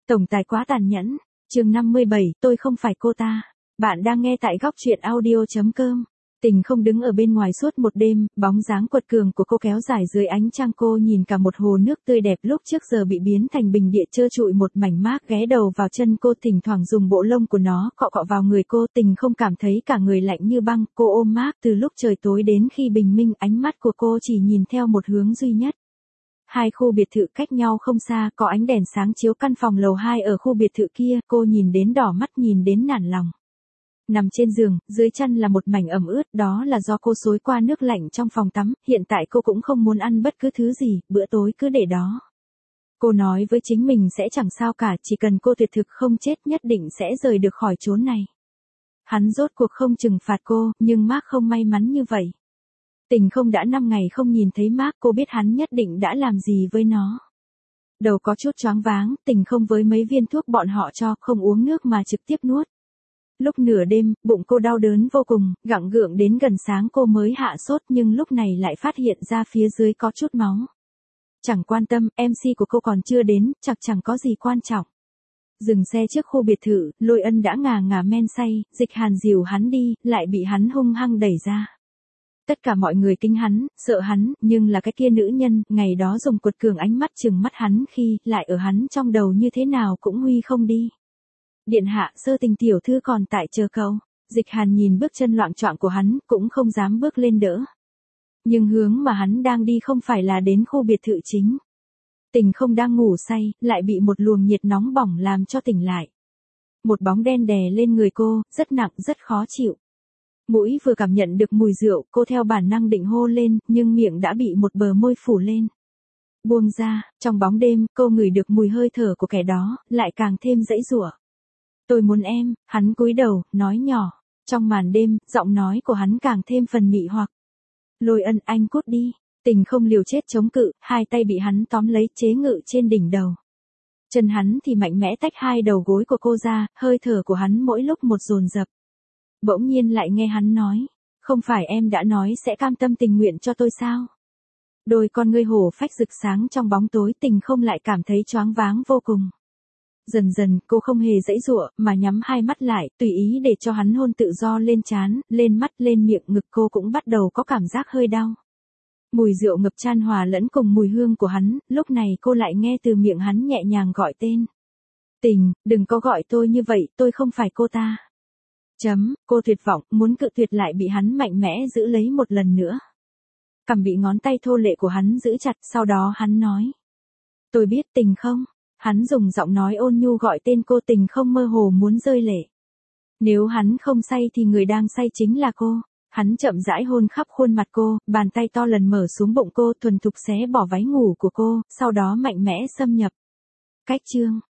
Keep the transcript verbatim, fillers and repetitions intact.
Tổng tài quá tàn nhẫn. Chương năm mươi bảy, tôi không phải cô ta. Bạn đang nghe tại góc truyện audio chấm com. Tình không đứng ở bên ngoài suốt một đêm, bóng dáng quật cường của cô kéo dài dưới ánh trăng, cô nhìn cả một hồ nước tươi đẹp lúc trước giờ bị biến thành bình địa trơ trụi một mảnh mác ghé đầu vào chân cô, thỉnh thoảng dùng bộ lông của nó cọ cọ vào người cô. Tình không cảm thấy cả người lạnh như băng, cô ôm mác từ lúc trời tối đến khi bình minh, ánh mắt của cô chỉ nhìn theo một hướng duy nhất. Hai khu biệt thự cách nhau không xa, có ánh đèn sáng chiếu căn phòng lầu hai ở khu biệt thự kia, cô nhìn đến đỏ mắt, nhìn đến nản lòng. Nằm trên giường, dưới chân là một mảnh ẩm ướt, đó là do cô xối qua nước lạnh trong phòng tắm, hiện tại cô cũng không muốn ăn bất cứ thứ gì, bữa tối cứ để đó. Cô nói với chính mình sẽ chẳng sao cả, chỉ cần cô tuyệt thực không chết nhất định sẽ rời được khỏi chốn này. Hắn rốt cuộc không trừng phạt cô, nhưng Mark không may mắn như vậy. Tình không đã năm ngày không nhìn thấy Mark, cô biết hắn nhất định đã làm gì với nó. Đầu có chút choáng váng, Tình không với mấy viên thuốc bọn họ cho, không uống nước mà trực tiếp nuốt. Lúc nửa đêm, bụng cô đau đớn vô cùng, gặng gượng đến gần sáng cô mới hạ sốt, nhưng lúc này lại phát hiện ra phía dưới có chút máu. Chẳng quan tâm, em xê của cô còn chưa đến, chắc chẳng có gì quan trọng. Dừng xe trước khu biệt thự, Lôi Ân đã ngà ngà men say, Dịch Hàn dìu hắn đi, lại bị hắn hung hăng đẩy ra. Tất cả mọi người kinh hắn, sợ hắn, nhưng là cái kia nữ nhân, ngày đó dùng quật cường ánh mắt trừng mắt hắn khi, lại ở hắn trong đầu như thế nào cũng huy không đi. Điện hạ, Sơ Tình tiểu thư còn tại chờ cậu. Dịch Hàn nhìn bước chân loạng choạng của hắn, cũng không dám bước lên đỡ. Nhưng hướng mà hắn đang đi không phải là đến khu biệt thự chính. Tình không đang ngủ say, lại bị một luồng nhiệt nóng bỏng làm cho tỉnh lại. Một bóng đen đè lên người cô, rất nặng, rất khó chịu. Mũi vừa cảm nhận được mùi rượu, cô theo bản năng định hô lên, nhưng miệng đã bị một bờ môi phủ lên. Buông ra, trong bóng đêm, cô ngửi được mùi hơi thở của kẻ đó, lại càng thêm dãy giụa. Tôi muốn em, hắn cúi đầu, nói nhỏ. Trong màn đêm, giọng nói của hắn càng thêm phần mị hoặc. Lôi Ân, anh cút đi. Tình không liều chết chống cự, hai tay bị hắn tóm lấy chế ngự trên đỉnh đầu. Chân hắn thì mạnh mẽ tách hai đầu gối của cô ra, hơi thở của hắn mỗi lúc một dồn dập. Bỗng nhiên lại nghe hắn nói, không phải em đã nói sẽ cam tâm tình nguyện cho tôi sao? Đôi con ngươi hổ phách rực sáng trong bóng tối, Tình không lại cảm thấy choáng váng vô cùng. Dần dần, cô không hề dãy dụa, mà nhắm hai mắt lại, tùy ý để cho hắn hôn tự do lên trán, lên mắt, lên miệng, ngực cô cũng bắt đầu có cảm giác hơi đau. Mùi rượu ngập chan hòa lẫn cùng mùi hương của hắn, lúc này cô lại nghe từ miệng hắn nhẹ nhàng gọi tên. Tình, đừng có gọi tôi như vậy, tôi không phải cô ta. Chấm, cô tuyệt vọng, muốn cự tuyệt lại bị hắn mạnh mẽ giữ lấy một lần nữa. Cằm bị ngón tay thô lệ của hắn giữ chặt, sau đó hắn nói. Tôi biết Tình không? Hắn dùng giọng nói ôn nhu gọi tên cô. Tình không mơ hồ muốn rơi lệ. Nếu hắn không say thì người đang say chính là cô. Hắn chậm rãi hôn khắp khuôn mặt cô, bàn tay to lần mở xuống bụng cô, thuần thục xé bỏ váy ngủ của cô, sau đó mạnh mẽ xâm nhập. Cách chương